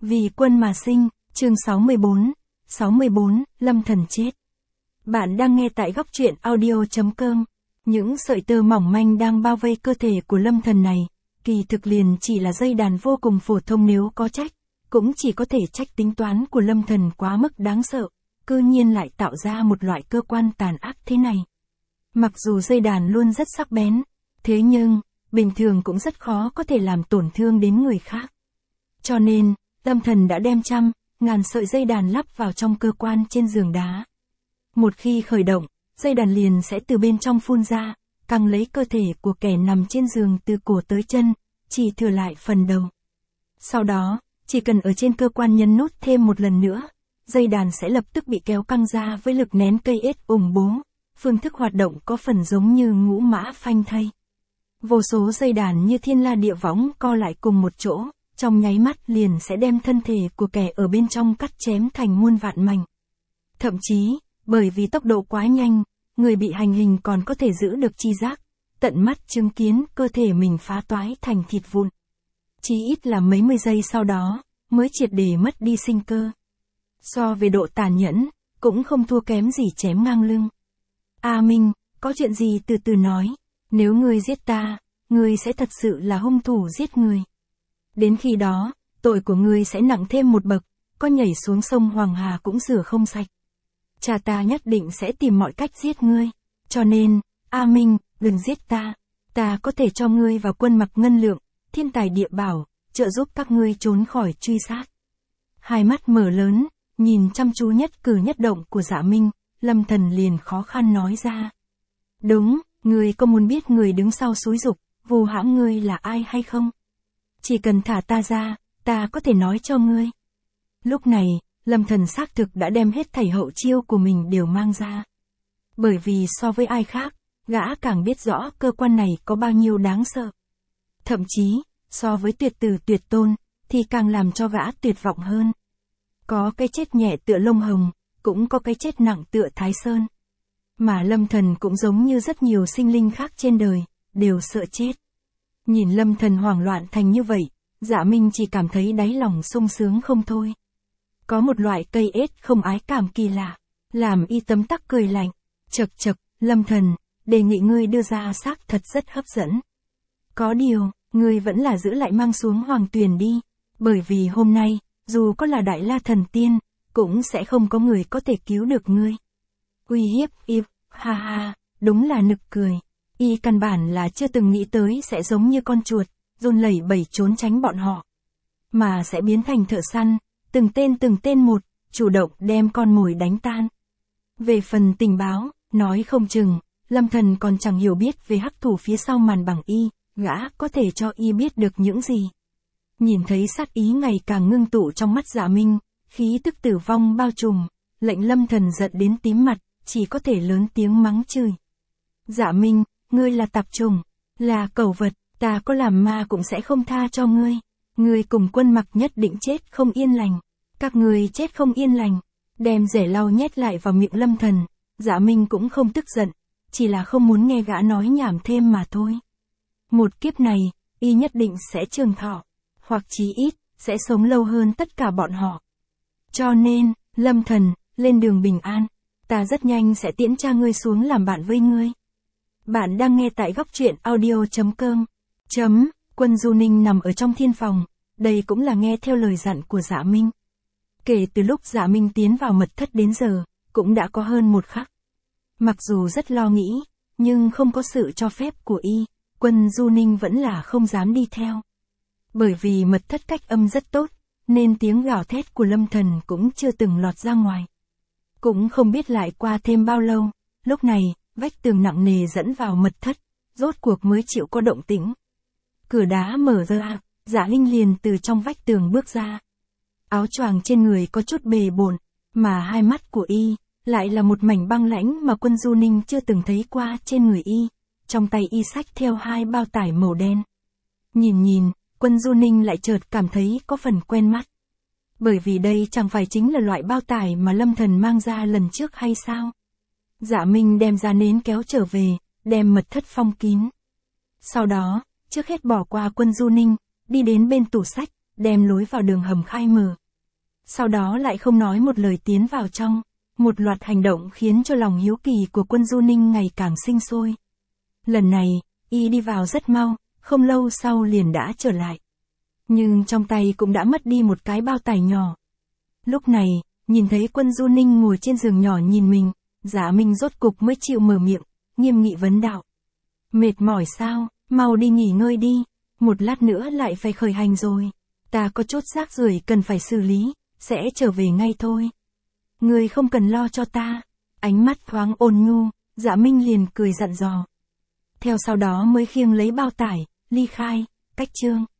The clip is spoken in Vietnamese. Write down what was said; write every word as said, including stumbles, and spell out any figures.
Vì quân mà sinh, chương sáu mươi bốn, sáu mươi bốn, Lâm Thần chết. Bạn đang nghe tại góc truyện audio.com. Những sợi tơ mỏng manh đang bao vây cơ thể của Lâm Thần này, kỳ thực liền chỉ là dây đàn vô cùng phổ thông, nếu có trách, cũng chỉ có thể trách tính toán của Lâm Thần quá mức đáng sợ, cư nhiên lại tạo ra một loại cơ quan tàn ác thế này. Mặc dù dây đàn luôn rất sắc bén, thế nhưng, bình thường cũng rất khó có thể làm tổn thương đến người khác. Cho nên, Lâm Thần đã đem trăm, ngàn sợi dây đàn lắp vào trong cơ quan trên giường đá. Một khi khởi động, dây đàn liền sẽ từ bên trong phun ra, căng lấy cơ thể của kẻ nằm trên giường từ cổ tới chân, chỉ thừa lại phần đầu. Sau đó, chỉ cần ở trên cơ quan nhấn nút thêm một lần nữa, dây đàn sẽ lập tức bị kéo căng ra với lực nén cây ếch ủng bố. Phương thức hoạt động có phần giống như ngũ mã phanh thây. Vô số dây đàn như thiên la địa võng co lại cùng một chỗ, trong nháy mắt liền sẽ đem thân thể của kẻ ở bên trong cắt chém thành muôn vạn mảnh. Thậm chí, bởi vì tốc độ quá nhanh, người bị hành hình còn có thể giữ được tri giác, tận mắt chứng kiến cơ thể mình phá toái thành thịt vụn. Chỉ ít là mấy mươi giây sau đó, mới triệt để mất đi sinh cơ. So về độ tàn nhẫn, cũng không thua kém gì chém ngang lưng. A Minh, có chuyện gì từ từ nói, nếu ngươi giết ta, ngươi sẽ thật sự là hung thủ giết người. Đến khi đó, tội của ngươi sẽ nặng thêm một bậc, có nhảy xuống sông Hoàng Hà cũng rửa không sạch. Cha ta nhất định sẽ tìm mọi cách giết ngươi, cho nên, A Minh, đừng giết ta, ta có thể cho ngươi vào quân mặc ngân lượng, thiên tài địa bảo, trợ giúp các ngươi trốn khỏi truy sát. Hai mắt mở lớn, nhìn chăm chú nhất cử nhất động của Dạ Minh, Lâm Thần liền khó khăn nói ra. Đúng, ngươi có muốn biết người đứng sau xúi giục, vu hãm ngươi là ai hay không? Chỉ cần thả ta ra, ta có thể nói cho ngươi. Lúc này, Lâm Thần xác thực đã đem hết thảy hậu chiêu của mình đều mang ra. Bởi vì so với ai khác, gã càng biết rõ cơ quan này có bao nhiêu đáng sợ. Thậm chí, so với tuyệt tử tuyệt tôn, thì càng làm cho gã tuyệt vọng hơn. Có cái chết nhẹ tựa lông hồng, cũng có cái chết nặng tựa Thái Sơn. Mà Lâm Thần cũng giống như rất nhiều sinh linh khác trên đời, đều sợ chết. Nhìn Lâm Thần hoảng loạn thành như vậy, Dạ Minh chỉ cảm thấy đáy lòng sung sướng không thôi. Có một loại cây ếch không ái cảm kỳ lạ, làm y tấm tắc cười lạnh. Chậc chậc, Lâm Thần, đề nghị ngươi đưa ra xác thật rất hấp dẫn. Có điều, ngươi vẫn là giữ lại mang xuống Hoàng Tuyền đi, bởi vì hôm nay, dù có là Đại La Thần Tiên, cũng sẽ không có người có thể cứu được ngươi. Uy hiếp y, ha ha, đúng là nực cười. Y căn bản là chưa từng nghĩ tới sẽ giống như con chuột, run lẩy bẩy trốn tránh bọn họ. Mà sẽ biến thành thợ săn, từng tên từng tên một, chủ động đem con mồi đánh tan. Về phần tình báo, nói không chừng, Lâm Thần còn chẳng hiểu biết về hắc thủ phía sau màn bằng y, gã có thể cho y biết được những gì. Nhìn thấy sát ý ngày càng ngưng tụ trong mắt Dạ Minh, khí tức tử vong bao trùm, lệnh Lâm Thần giận đến tím mặt, chỉ có thể lớn tiếng mắng chửi. Dạ Minh, ngươi là tạp trùng, là cẩu vật, ta có làm ma cũng sẽ không tha cho ngươi. Ngươi cùng Quân Mặc nhất định chết không yên lành. Các ngươi chết không yên lành. Đem rẻ lau nhét lại vào miệng Lâm Thần, Dạ Minh cũng không tức giận, chỉ là không muốn nghe gã nói nhảm thêm mà thôi. Một kiếp này, y nhất định sẽ trường thọ, hoặc chí ít, sẽ sống lâu hơn tất cả bọn họ. Cho nên, Lâm Thần, lên đường bình an, ta rất nhanh sẽ tiễn cha ngươi xuống làm bạn với ngươi. Bạn đang nghe tại góc truyện audio.com. Chấm, Quân Du Ninh nằm ở trong thiên phòng, đây cũng là nghe theo lời dặn của Dạ Minh. Kể từ lúc Dạ Minh tiến vào mật thất đến giờ, cũng đã có hơn một khắc. Mặc dù rất lo nghĩ, nhưng không có sự cho phép của y, Quân Du Ninh vẫn là không dám đi theo. Bởi vì mật thất cách âm rất tốt, nên tiếng gào thét của Lâm Thần cũng chưa từng lọt ra ngoài. Cũng không biết lại qua thêm bao lâu, lúc này, vách tường nặng nề dẫn vào mật thất, rốt cuộc mới chịu có động tĩnh. Cửa đá mở ra, Dạ Linh liền từ trong vách tường bước ra. Áo choàng trên người có chút bề bộn, mà hai mắt của y, lại là một mảnh băng lãnh mà Quân Du Ninh chưa từng thấy qua trên người y. Trong tay y xách theo hai bao tải màu đen. Nhìn nhìn, Quân Du Ninh lại chợt cảm thấy có phần quen mắt. Bởi vì đây chẳng phải chính là loại bao tải mà Lâm Thần mang ra lần trước hay sao? Dạ Minh đem ra nến kéo trở về, đem mật thất phong kín. Sau đó, trước hết bỏ qua Quân Du Ninh, đi đến bên tủ sách, đem lối vào đường hầm khai mở. Sau đó lại không nói một lời tiến vào trong, một loạt hành động khiến cho lòng hiếu kỳ của Quân Du Ninh ngày càng sinh sôi. Lần này, y đi vào rất mau, không lâu sau liền đã trở lại. Nhưng trong tay cũng đã mất đi một cái bao tải nhỏ. Lúc này, nhìn thấy Quân Du Ninh ngồi trên giường nhỏ nhìn mình, Dạ Minh rốt cục mới chịu mở miệng, nghiêm nghị vấn đạo. Mệt mỏi sao, mau đi nghỉ ngơi đi, một lát nữa lại phải khởi hành rồi. Ta có chút rác rưởi cần phải xử lý, sẽ trở về ngay thôi. Ngươi không cần lo cho ta. Ánh mắt thoáng ôn nhu, Dạ Minh liền cười dặn dò. Theo sau đó mới khiêng lấy bao tải, ly khai, cách chương.